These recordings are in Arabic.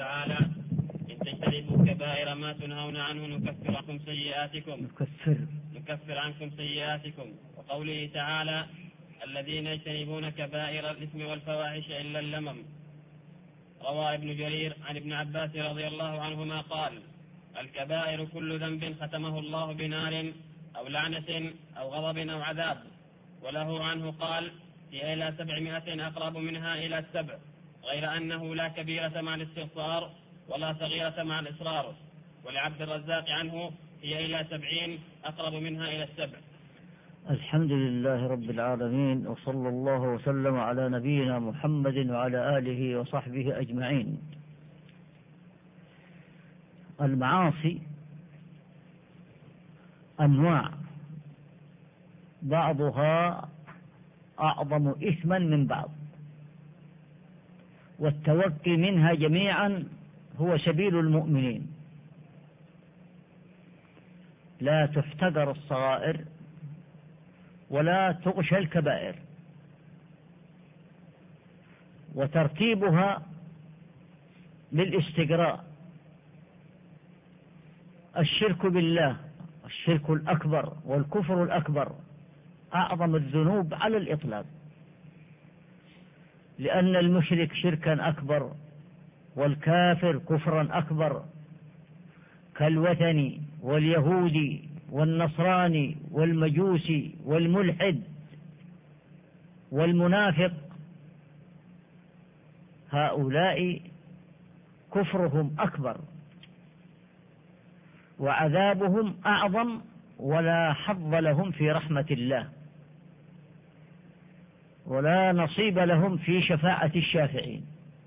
تعالى: إن تجتنبوا كبائر ما تنهون عنه نكفر عنكم سيئاتكم. وقوله تعالى: الذين يجتنبون كبائر الإثم والفواحش إلا اللمم. روى ابن جرير عن ابن عباس رضي الله عنهما قال: الكبائر كل ذنب ختمه الله بنار أو لعنة أو غضب أو عذاب. وله عنه قال: هي إلى 700 أقرب منها إلى 7، غير أنه لا كبيرة مع الاستغفار ولا صغيرة مع الإصرار. ولعبد الرزاق عنه: هي إلى 70 أقرب منها إلى 7. الحمد لله رب العالمين، وصلى الله وسلم على نبينا محمد وعلى آله وصحبه أجمعين. المعاصي أنواع، بعضها أعظم إثما من بعض، والتوقي منها جميعا هو سبيل المؤمنين. لا تحتقر الصغائر ولا تغشى الكبائر، وترتيبها بالاستقراء: الشرك بالله، الشرك الأكبر والكفر الأكبر أعظم الذنوب على الإطلاق، لأن المشرك شركا أكبر والكافر كفرا أكبر، كالوثني واليهودي والنصراني والمجوسي والملحد والمنافق. هؤلاء كفرهم أكبر وعذابهم أعظم، ولا حظ لهم في رحمة الله ولا نصيب لهم في شفاعة الشافعين،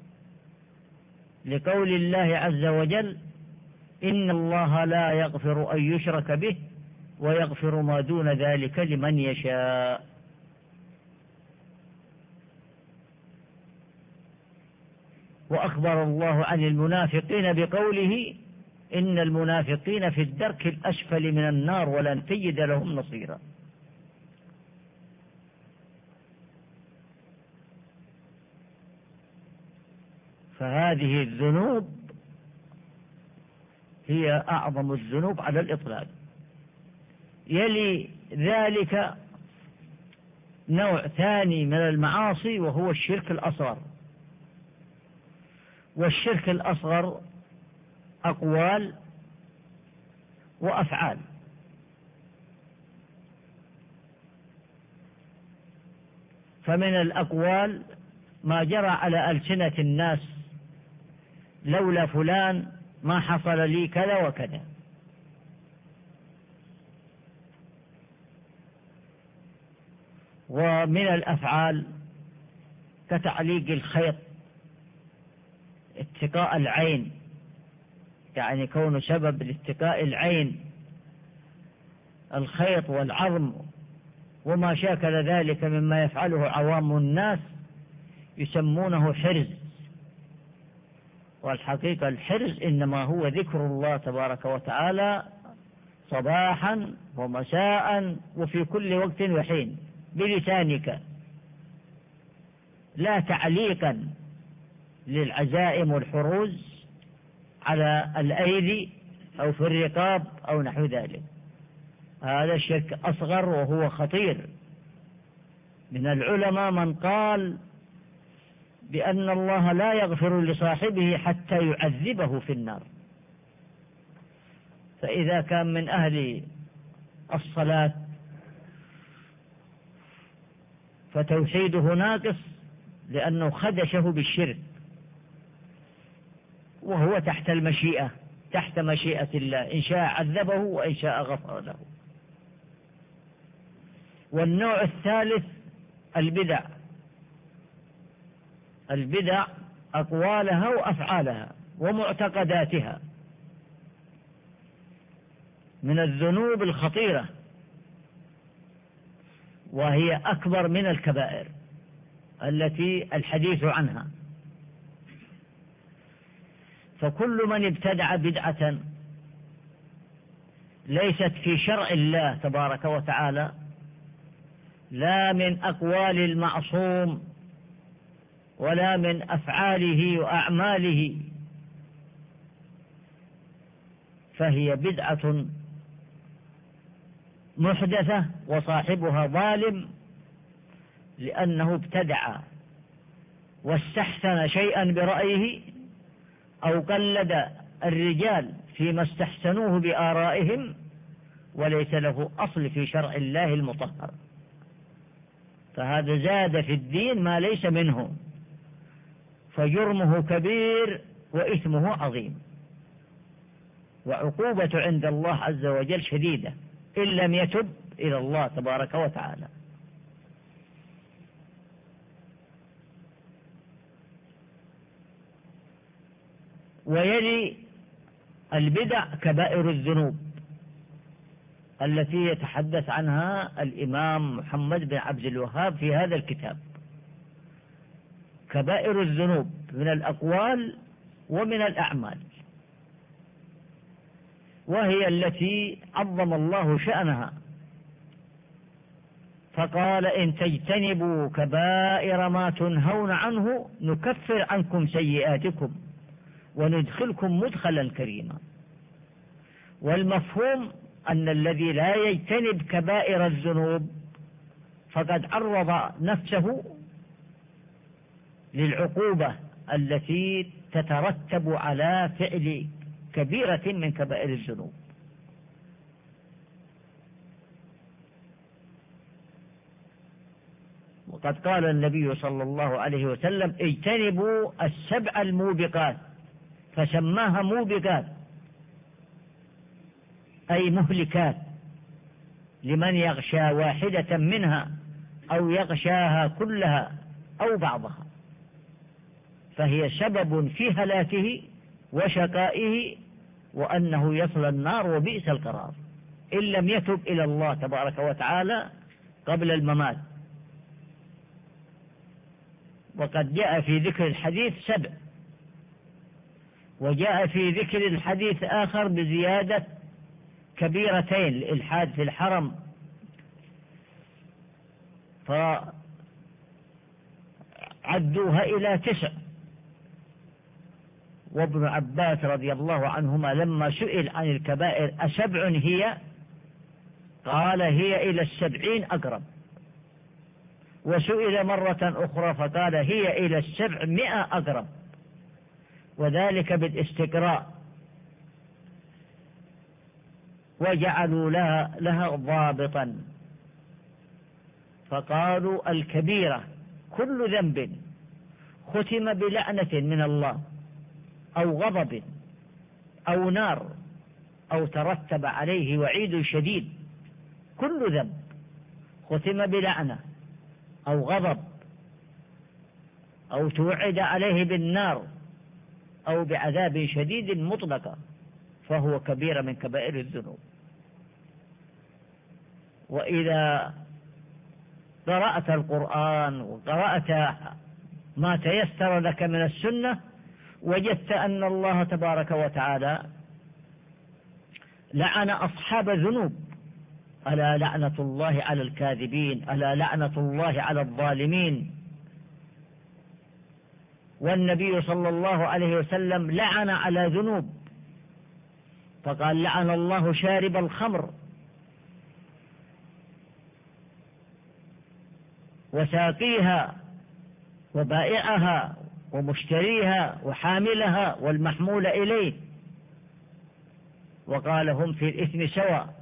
لقول الله عز وجل: إن الله لا يغفر أن يشرك به ويغفر ما دون ذلك لمن يشاء. وأخبر الله عن المنافقين بقوله: إن المنافقين في الدرك الأسفل من النار ولن تجد لهم نصيرا. فهذه الذنوب هي أعظم الذنوب على الإطلاق. يلي ذلك نوع ثاني من المعاصي، وهو الشرك الأصغر. والشرك الأصغر أقوال وأفعال. فمن الأقوال ما جرى على ألسنة الناس: لولا فلان ما حصل لي كذا وكذا. ومن الأفعال كتعليق الخيط، اتقاء العين، يعني كون سبب لاتقاء العين الخيط والعظم وما شاكل ذلك مما يفعله عوام الناس، يسمونه حرز. والحقيقة الحرز إنما هو ذكر الله تبارك وتعالى صباحا ومساء وفي كل وقت وحين بلسانك، لا تعليقا للعزائم والحروز على الأيدي أو في الرقاب أو نحو ذلك. هذا شرك أصغر وهو خطير. من العلماء من قال بأن الله لا يغفر لصاحبه حتى يعذبه في النار. فإذا كان من أهل الصلاة فتوحيده ناقص، لأنه خدشه بالشرك، وهو تحت المشيئة، تحت مشيئة الله، إن شاء عذبه وإن شاء غفر له. والنوع الثالث البدع. البدع أقوالها وأفعالها ومعتقداتها من الذنوب الخطيرة، وهي أكبر من الكبائر التي الحديث عنها. فكل من ابتدع بدعة ليست في شرع الله تبارك وتعالى، لا من أقوال المعصوم ولا من أفعاله وأعماله فهي بدعة محدثة وصاحبها ظالم، لأنه ابتدع واستحسن شيئا برأيه أو قلد الرجال فيما استحسنوه بآرائهم، وليس له أصل في شرع الله المطهر، فهذا زاد في الدين ما ليس منه، فجرمه كبير وإثمه عظيم، وعقوبة عند الله عز وجل شديدة إن لم يتب إلى الله تبارك وتعالى. ويلي البدع كبائر الذنوب التي يتحدث عنها الإمام محمد بن عبد الوهاب في هذا الكتاب. كبائر الذنوب من الأقوال ومن الأعمال، وهي التي عظم الله شأنها، فقال إن تجتنبوا كبائر ما تنهون عنه نكفر عنكم سيئاتكم وندخلكم مدخلا كريما. والمفهوم أن الذي لا يجتنب كبائر الذنوب فقد عرض نفسه للعقوبة التي تترتب على فعل كبيرة من كبائر الذنوب. وقد قال النبي صلى الله عليه وسلم اجتنبوا السبع الموبقات، فسماها موبقات أي مهلكات لمن يغشى واحدة منها أو يغشاها كلها أو بعضها، فهي سبب في هلاكه وشقائه وأنه يصل النار وبئس القرار إن لم يتب إلى الله تبارك وتعالى قبل الممات. وقد جاء في ذكر الحديث 7، وجاء في ذكر الحديث آخر بزيادة كبيرتين الإلحاد في الحرم، فعدوها إلى 9. وابن عباس رضي الله عنهما لما سئل عن الكبائر أسبع هي، قال هي إلى 70 أقرب، وسئل مرة أخرى فقال هي إلى 700 أقرب، وذلك بالاستقراء، وجعلوا لها ضابطا، فقالوا الكبيرة كل ذنب ختم بلعنة من الله أو غضب أو نار أو ترتب عليه وعيد شديد، كل ذنب ختم بلعنة أو غضب أو توعد عليه بالنار أو بعذاب شديد مطلقا فهو كبيرة من كبائر الذنوب. وإذا قرأت القرآن وقرأت ما تيسر لك من السنة وجدت أن الله تبارك وتعالى لعن أصحاب الذنوب، ألا لعنة الله على الكاذبين، ألا لعنة الله على الظالمين. والنبي صلى الله عليه وسلم لعن على ذنوب، فقال لعن الله شارب الخمر وساقيها وبائعها ومشتريها وحاملها والمحمول إليه، وقال هم في الإثم سواء.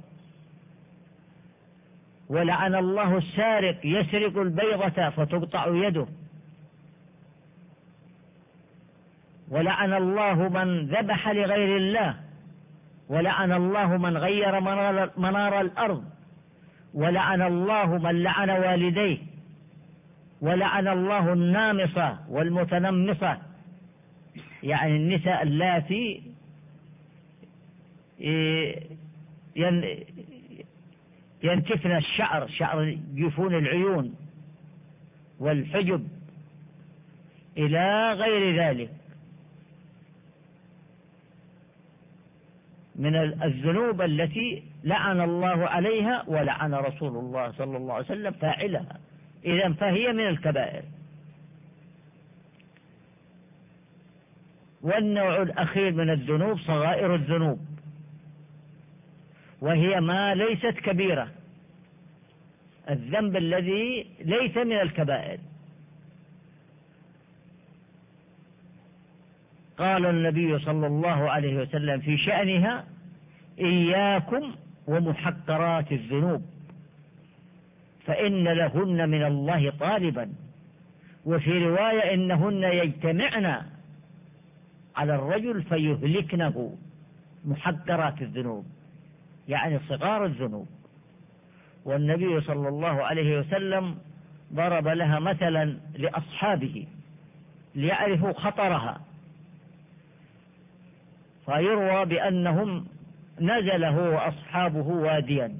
ولعن الله السارق يسرق البيضة فتقطع يده، ولعن الله من ذبح لغير الله، ولعن الله من غير منار الأرض، ولعن الله من لعن والديه، ولعن الله النامصة والمتنمصة، يعني النساء اللاتي ينتفن الشعر، شعر جفون العيون والحجب إلى غير ذلك من الذنوب التي لعن الله عليها ولعن رسول الله صلى الله عليه وسلم فاعلها، إذن فهي من الكبائر. والنوع الأخير من الذنوب صغائر الذنوب، وهي ما ليست كبيرة، الذنب الذي ليس من الكبائر. قال النبي صلى الله عليه وسلم في شأنها: إياكم ومحقرات الذنوب فإن لهن من الله طالبا. وفي رواية: إنهن يجتمعن على الرجل فيهلكنه. محقرات الذنوب يعني صغار الذنوب. والنبي صلى الله عليه وسلم ضرب لها مثلا لأصحابه ليعرفوا خطرها، فيروى بأنهم نزل هو وأصحابه واديا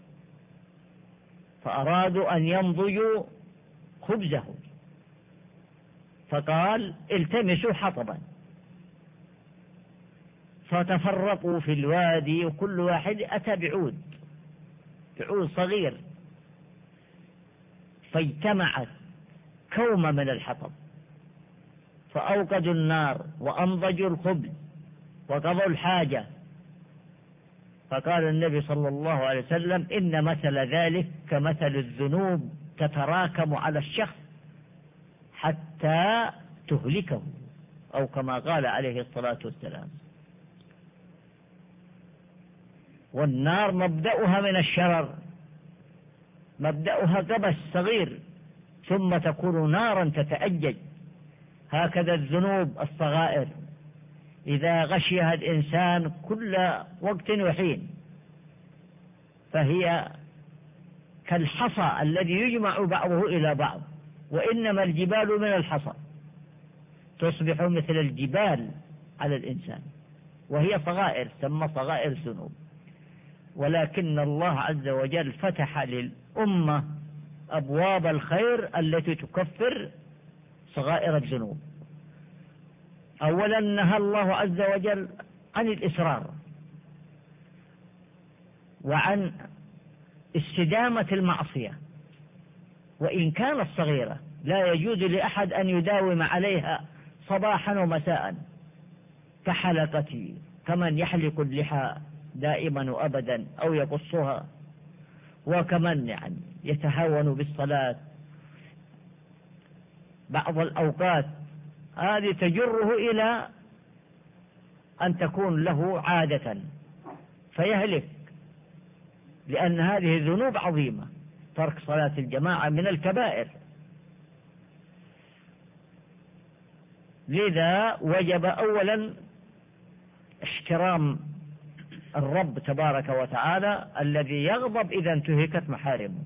فأرادوا أن يمضجوا خبزه، فقال: التمسوا حطبا، فتفرقوا في الوادي وكل واحد أتى بعود صغير، فاجتمعت كومة من الحطب فأوقدوا النار وأمضجوا الخبز وقضوا الحاجة. فقال النبي صلى الله عليه وسلم: إن مثل ذلك كمثل الذنوب تتراكم على الشخص حتى تهلكه، أو كما قال عليه الصلاة والسلام. والنار مبدأها من الشرر، مبدأها قبس صغير ثم تكون نارا تتأجج. هكذا الذنوب الصغائر إذا غشيها الإنسان كل وقت وحين فهي كالحصى الذي يجمع بعضه إلى بعض، وإنما الجبال من الحصى تصبح مثل الجبال على الإنسان، وهي صغائر تسمى صغائر الذنوب. ولكن الله عز وجل فتح للأمة أبواب الخير التي تكفر صغائر الذنوب. أولا نهى الله عز وجل عن الإصرار وعن استدامة المعصية، وإن كانت صغيرة لا يجوز لأحد أن يداوم عليها صباحا ومساء كحلقة، كمن يحلق اللحى دائما وأبدا أو يقصها، وكمن يتهاون بالصلاة بعض الأوقات، هذه تجره إلى أن تكون له عادة فيهلك، لأن هذه ذنوب عظيمة. ترك صلاة الجماعة من الكبائر، لذا وجب أولا احترام الرب تبارك وتعالى الذي يغضب إذا انتهكت محارمه،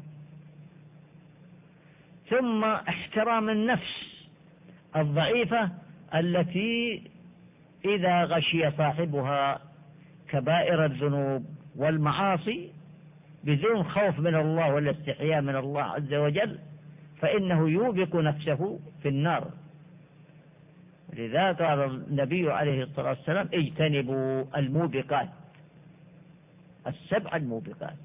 ثم احترام النفس الضعيفة التي إذا غشي صاحبها كبائر الذنوب والمعاصي بدون خوف من الله ولا استحياء من الله عز وجل فإنه يوبق نفسه في النار. لذا قال النبي عليه الصلاة والسلام: اجتنبوا الموبقات، السبع الموبقات.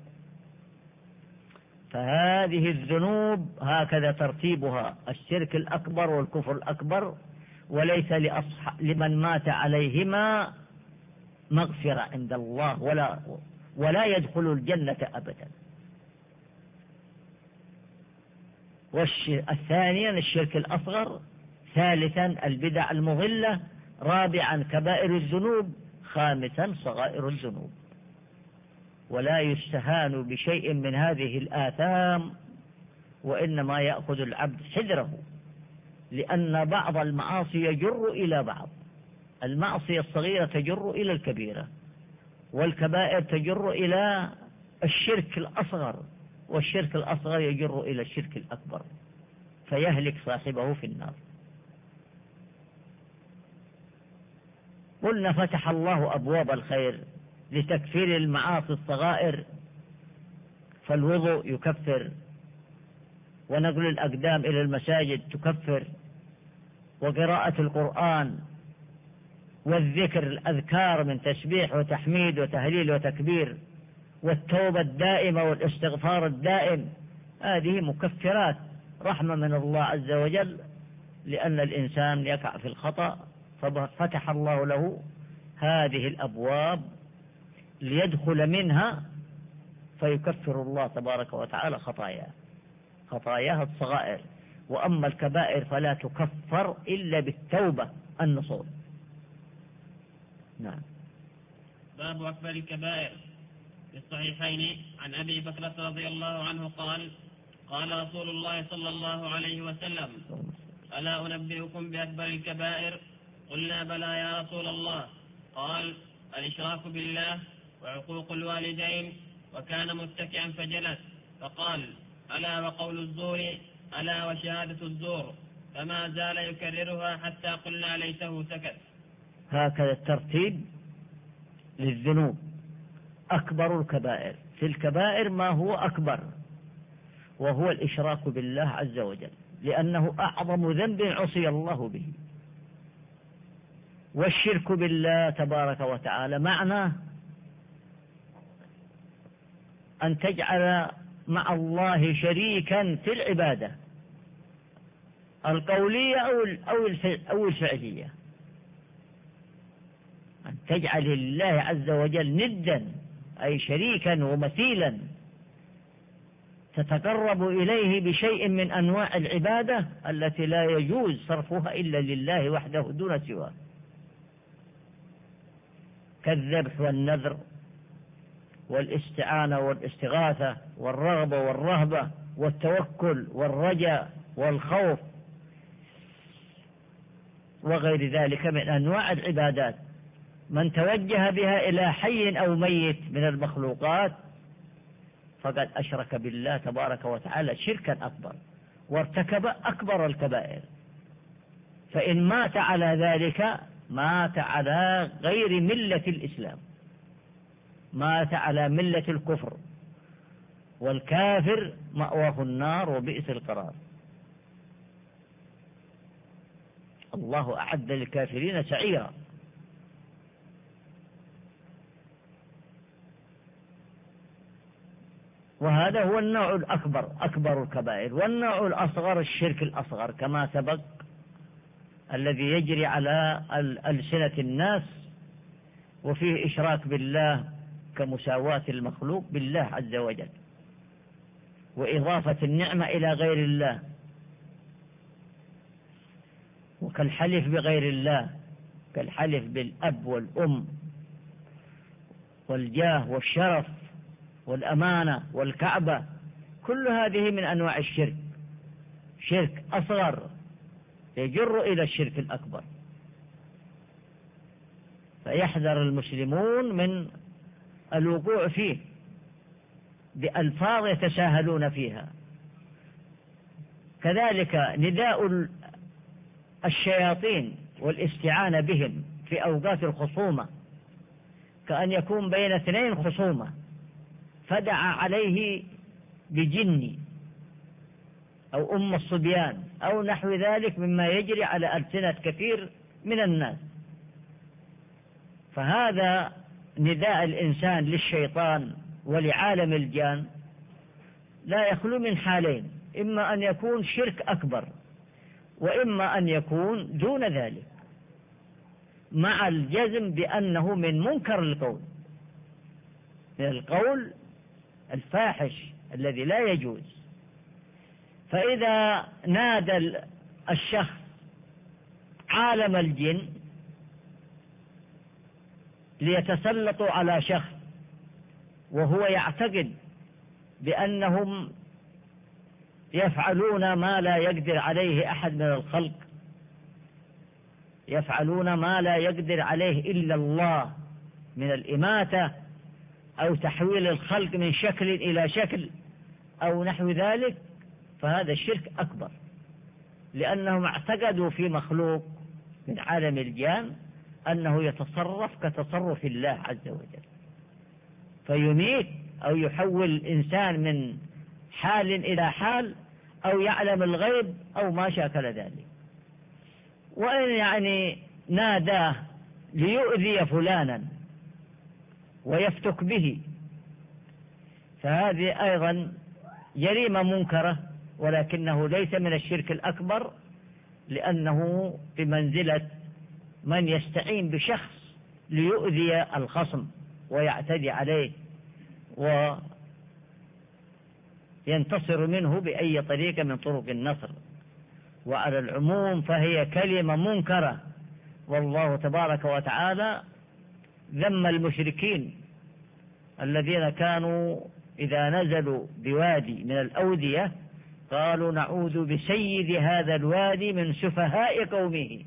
فهذه الذنوب هكذا ترتيبها: الشرك الأكبر والكفر الأكبر، وليس لمن مات عليهما مغفرة عند الله ولا يدخل الجنة أبدا. الثانيا الشرك الأصغر، ثالثا البدع المضلة، رابعا كبائر الذنوب، خامسا صغائر الذنوب. ولا يستهان بشيء من هذه الآثام، وإنما يأخذ العبد حذره، لأن بعض المعاصي يجر إلى بعض. المعصية الصغيرة تجر إلى الكبيرة، والكبائر تجر إلى الشرك الأصغر، والشرك الأصغر يجر إلى الشرك الأكبر فيهلك صاحبه في النار. قلنا فتح الله أبواب الخير لتكفير المعاصي الصغائر، فالوضوء يكفر، ونقل الأقدام إلى المساجد تكفر، وقراءة القرآن والذكر الأذكار من تسبيح وتحميد وتهليل وتكبير، والتوبة الدائمة والاستغفار الدائم، هذه مكفرات رحمة من الله عز وجل، لأن الإنسان يقع في الخطأ ففتح الله له هذه الأبواب ليدخل منها فيكفر الله تبارك وتعالى خطاياها الصغائر، وأما الكبائر فلا تكفر إلا بالتوبة النصوح. نعم. باب أكبر الكبائر. في الصحيحين عن أبي بكرة رضي الله عنه قال: قال رسول الله صلى الله عليه وسلم: ألا أنبئكم بأكبر الكبائر؟ قلنا: بلى يا رسول الله. قال: الإشراك بالله، وعقوق الوالدين. وكان متكئا فجلس، فقال: ألا وقول الزور، ألا وشهادة الزور. فما زال يكررها حتى قلنا ليته سكت. هكذا الترتيب للذنوب. أكبر الكبائر، في الكبائر ما هو أكبر، وهو الإشراك بالله عز وجل، لأنه أعظم ذنب عصي الله به. والشرك بالله تبارك وتعالى معناه أن تجعل مع الله شريكا في العبادة القولية أو الفعلية، أن تجعل الله عز وجل ندا، أي شريكا ومثيلا تتقرب إليه بشيء من أنواع العبادة التي لا يجوز صرفها إلا لله وحده دون سواه، كالذبح والنذر والاستعانة والاستغاثة والرغبة والرهبة والتوكل والرجاء والخوف وغير ذلك من أنواع العبادات. من توجه بها إلى حي أو ميت من المخلوقات فقد أشرك بالله تبارك وتعالى شركا أكبر، وارتكب أكبر الكبائر. فإن مات على ذلك مات على غير ملة الإسلام، مات على ملة الكفر، والكافر مأواه النار وبئس القرار. الله أعد للكافرين سعيرا. وهذا هو النوع الأكبر، أكبر الكبائر. والنوع الأصغر الشرك الأصغر كما سبق، الذي يجري على ألسنة الناس، وفيه إشراك بالله كمساواة المخلوق بالله عز وجل، وإضافة النعمة إلى غير الله، وكالحلف بغير الله، كالحلف بالأب والأم والجاه والشرف والأمانة والكعبة. كل هذه من أنواع الشرك، شرك أصغر يجر إلى الشرك الأكبر. فيحذر المسلمون من الوقوع فيه بألفاظ يتساهلون فيها. كذلك نداء الشياطين والاستعانة بهم في أوقات الخصومة، كأن يكون بين اثنين خصومة فدعا عليه بجني أو أم الصبيان أو نحو ذلك مما يجري على ألسنة كثير من الناس. فهذا نداء الإنسان للشيطان ولعالم الجان لا يخلو من حالين: إما أن يكون شرك أكبر، وإما أن يكون دون ذلك، مع الجزم بأنه من منكر القول، من القول الفاحش الذي لا يجوز. فإذا نادى الشخص عالم الجن ليتسلطوا على شخص وهو يعتقد بأنهم يفعلون ما لا يقدر عليه أحد من الخلق، يفعلون ما لا يقدر عليه إلا الله من الإماتة أو تحويل الخلق من شكل إلى شكل أو نحو ذلك، فهذا الشرك أكبر، لأنهم اعتقدوا في مخلوق من عالم الجان أنه يتصرف كتصرف الله عز وجل، فيميت أو يحول الإنسان من حال إلى حال، أو يعلم الغيب أو ما شاكل ذلك. وإن يعني ناداه ليؤذي فلانا ويفتك به، فهذه أيضا جريمة منكرة، ولكنه ليس من الشرك الأكبر، لأنه بمنزلة من يستعين بشخص ليؤذي الخصم ويعتدي عليه ينتصر منه بأي طريقة من طرق النصر. وعلى العموم فهي كلمة منكرة، والله تبارك وتعالى ذم المشركين الذين كانوا إذا نزلوا بوادي من الأودية قالوا نعوذ بسيد هذا الوادي من سفهاء قومه.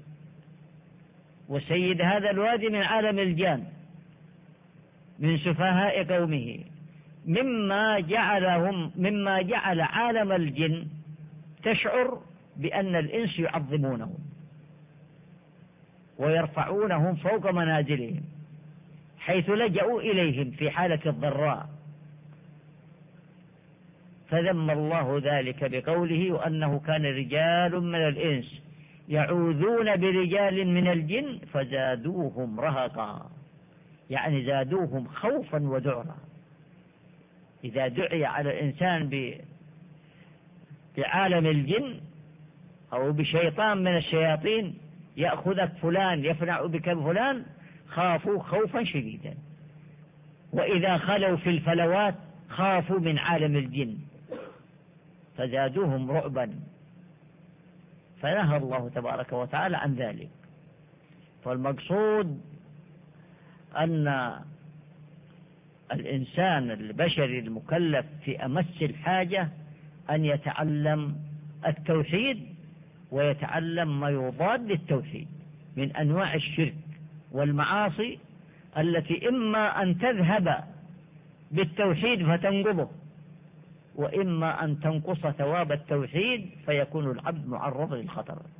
وسيد هذا الوادي من عالم الجان، من سفهاء قومه، مما جعل عالم الجن تشعر بأن الإنس يعظمونهم ويرفعونهم فوق منازلهم، حيث لجأوا إليهم في حالة الضراء. فذم الله ذلك بقوله وأنه كان رجال من الإنس يعوذون برجال من الجن فزادوهم رهقا، يعني زادوهم خوفا وذعرا. إذا دعي على الإنسان بعالم الجن أو بشيطان من الشياطين يأخذك فلان يفنع بك فلان، خافوا خوفا شديدا. وإذا خلوا في الفلوات خافوا من عالم الجن فزادوهم رعبا. فنهى الله تبارك وتعالى عن ذلك. فالمقصود أن الإنسان البشري المكلف في أمس الحاجة أن يتعلم التوحيد ويتعلم ما يضاد للتوحيد من أنواع الشرك والمعاصي التي إما أن تذهب بالتوحيد فتنقضه، وإما أن تنقص ثواب التوحيد فيكون العبد معرض للخطر.